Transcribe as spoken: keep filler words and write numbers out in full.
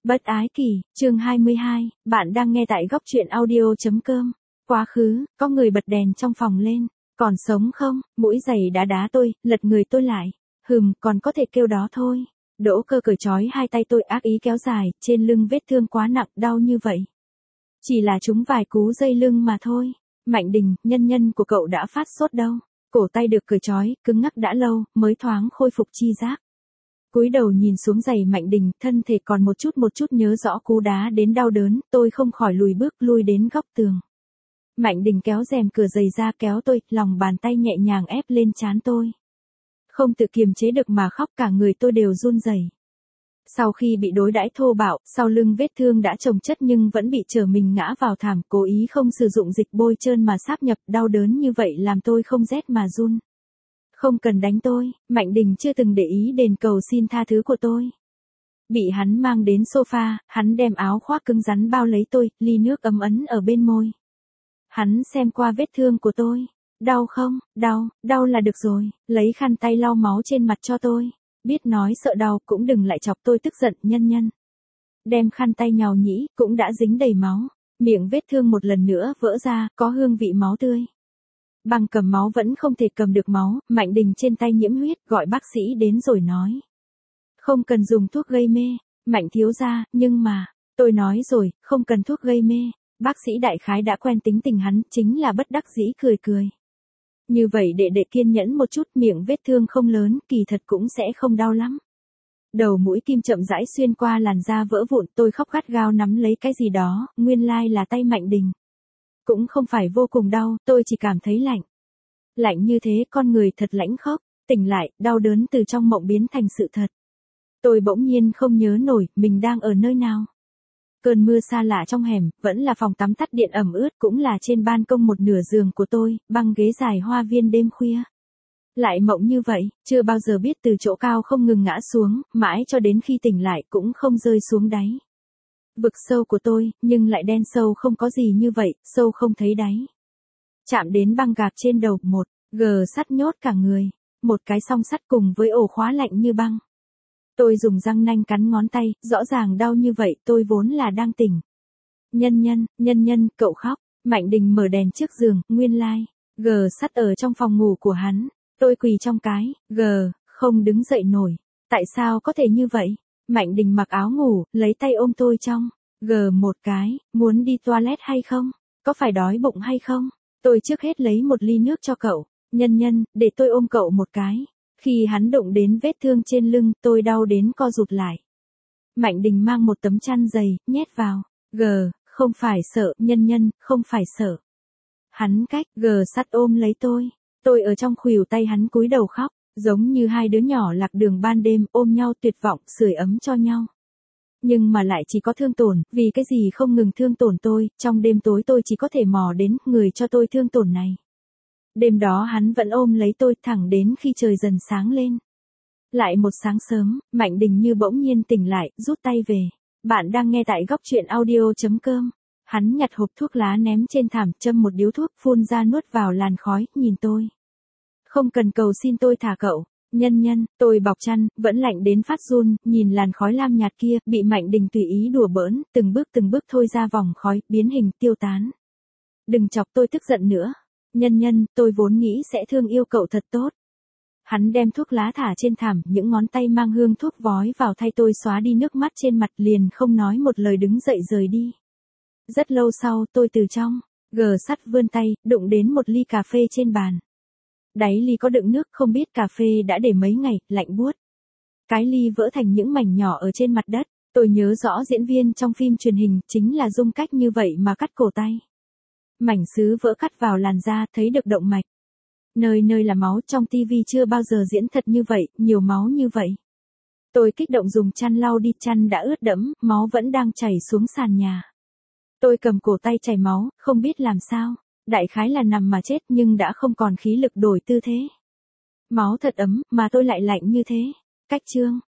Bất ái kỷ, chương hai mươi hai, bạn đang nghe tại góc truyện audio.com. Quá khứ, có người bật đèn trong phòng lên. Còn sống không? Mũi giày đá đá tôi, lật người tôi lại. Hừm, còn có thể kêu đó thôi. Đỗ Cơ cởi trói hai tay tôi ác ý kéo dài, trên lưng vết thương quá nặng, đau như vậy. Chỉ là chúng vài cú dây lưng mà thôi. Mạnh Đình, nhân nhân của cậu đã phát sốt đâu. Cổ tay được cởi trói, cứng ngắc đã lâu, mới thoáng khôi phục chi giác. Cúi đầu nhìn xuống giày Mạnh Đình, thân thể còn một chút một chút nhớ rõ cú đá đến đau đớn, tôi không khỏi lùi bước lui đến góc tường. Mạnh Đình kéo rèm cửa giày ra kéo tôi, lòng bàn tay nhẹ nhàng ép lên trán tôi. Không tự kiềm chế được mà khóc, cả người tôi đều run rẩy. Sau khi bị đối đãi thô bạo, sau lưng vết thương đã chồng chất nhưng vẫn bị trở mình ngã vào thảm, cố ý không sử dụng dịch bôi trơn mà sáp nhập, đau đớn như vậy làm tôi không rét mà run. Không cần đánh tôi, Mạnh Đình chưa từng để ý đền cầu xin tha thứ của tôi. Bị hắn mang đến sofa, hắn đem áo khoác cứng rắn bao lấy tôi, ly nước ấm ấn ở bên môi. Hắn xem qua vết thương của tôi. Đau không? Đau, đau là được rồi, lấy khăn tay lau máu trên mặt cho tôi. Biết nói sợ đau cũng đừng lại chọc tôi tức giận, nhân nhân. Đem khăn tay nhào nhĩ, cũng đã dính đầy máu. Miệng vết thương một lần nữa vỡ ra, có hương vị máu tươi. Bằng cầm máu vẫn không thể cầm được máu, Mạnh Đình trên tay nhiễm huyết, gọi bác sĩ đến rồi nói. Không cần dùng thuốc gây mê, Mạnh thiếu gia, nhưng mà, tôi nói rồi, không cần thuốc gây mê. Bác sĩ đại khái đã quen tính tình hắn, chính là bất đắc dĩ cười cười. Như vậy đệ đệ kiên nhẫn một chút, miệng vết thương không lớn, kỳ thật cũng sẽ không đau lắm. Đầu mũi kim chậm rãi xuyên qua làn da vỡ vụn, tôi khóc gắt gao nắm lấy cái gì đó, nguyên lai là tay Mạnh Đình. Cũng không phải vô cùng đau, tôi chỉ cảm thấy lạnh. Lạnh như thế, con người thật lãnh khốc, tỉnh lại, đau đớn từ trong mộng biến thành sự thật. Tôi bỗng nhiên không nhớ nổi, mình đang ở nơi nào. Cơn mưa xa lạ trong hẻm, vẫn là phòng tắm tắt điện ẩm ướt, cũng là trên ban công một nửa giường của tôi, băng ghế dài hoa viên đêm khuya. Lại mộng như vậy, chưa bao giờ biết từ chỗ cao không ngừng ngã xuống, mãi cho đến khi tỉnh lại cũng không rơi xuống đáy. Vực sâu của tôi, nhưng lại đen sâu không có gì như vậy, sâu không thấy đáy. Chạm đến băng gạc trên đầu, một gờ sắt nhốt cả người, một cái song sắt cùng với ổ khóa lạnh như băng. Tôi dùng răng nanh cắn ngón tay, rõ ràng đau như vậy, tôi vốn là đang tỉnh. Nhân nhân, nhân nhân, cậu khóc. Mạnh Đình mở đèn trước giường, nguyên lai, gờ sắt ở trong phòng ngủ của hắn. Tôi quỳ trong cái, gờ, không đứng dậy nổi. Tại sao có thể như vậy? Mạnh Đình mặc áo ngủ, lấy tay ôm tôi trong, gờ một cái, muốn đi toilet hay không? Có phải đói bụng hay không? Tôi trước hết lấy một ly nước cho cậu. Nhân nhân, để tôi ôm cậu một cái. Khi hắn đụng đến vết thương trên lưng, tôi đau đến co rụt lại. Mạnh Đình mang một tấm chăn dày, nhét vào. Gờ, không phải sợ, nhân nhân, không phải sợ. Hắn cách, gờ sắt ôm lấy tôi. Tôi ở trong khuỷu tay hắn cúi đầu khóc, giống như hai đứa nhỏ lạc đường ban đêm ôm nhau tuyệt vọng, sưởi ấm cho nhau. Nhưng mà lại chỉ có thương tổn, vì cái gì không ngừng thương tổn tôi, trong đêm tối tôi chỉ có thể mò đến người cho tôi thương tổn này. Đêm đó hắn vẫn ôm lấy tôi thẳng đến khi trời dần sáng lên. Lại một sáng sớm, Mạnh Đình như bỗng nhiên tỉnh lại, rút tay về. Bạn đang nghe tại góc truyện audio.com. Hắn nhặt hộp thuốc lá ném trên thảm, châm một điếu thuốc, phun ra nuốt vào làn khói, nhìn tôi. Không cần cầu xin tôi thả cậu. Nhân nhân, tôi bọc chăn, vẫn lạnh đến phát run, nhìn làn khói lam nhạt kia, bị Mạnh Đình tùy ý đùa bỡn, từng bước từng bước thôi ra vòng khói, biến hình, tiêu tán. Đừng chọc tôi tức giận nữa. Nhân nhân, tôi vốn nghĩ sẽ thương yêu cậu thật tốt. Hắn đem thuốc lá thả trên thảm, những ngón tay mang hương thuốc vói vào thay tôi xóa đi nước mắt trên mặt, liền không nói một lời đứng dậy rời đi. Rất lâu sau, tôi từ trong, gờ sắt vươn tay, đụng đến một ly cà phê trên bàn. Đáy ly có đựng nước, không biết cà phê đã để mấy ngày, lạnh buốt. Cái ly vỡ thành những mảnh nhỏ ở trên mặt đất. Tôi nhớ rõ diễn viên trong phim truyền hình, chính là dùng cách như vậy mà cắt cổ tay. Mảnh sứ vỡ cắt vào làn da, thấy được động mạch. Nơi nơi là máu, trong tivi chưa bao giờ diễn thật như vậy, nhiều máu như vậy. Tôi kích động dùng chăn lau đi, chăn đã ướt đẫm, máu vẫn đang chảy xuống sàn nhà. Tôi cầm cổ tay chảy máu, không biết làm sao. Đại khái là nằm mà chết nhưng đã không còn khí lực đổi tư thế. Máu thật ấm, mà tôi lại lạnh như thế. Cách chương,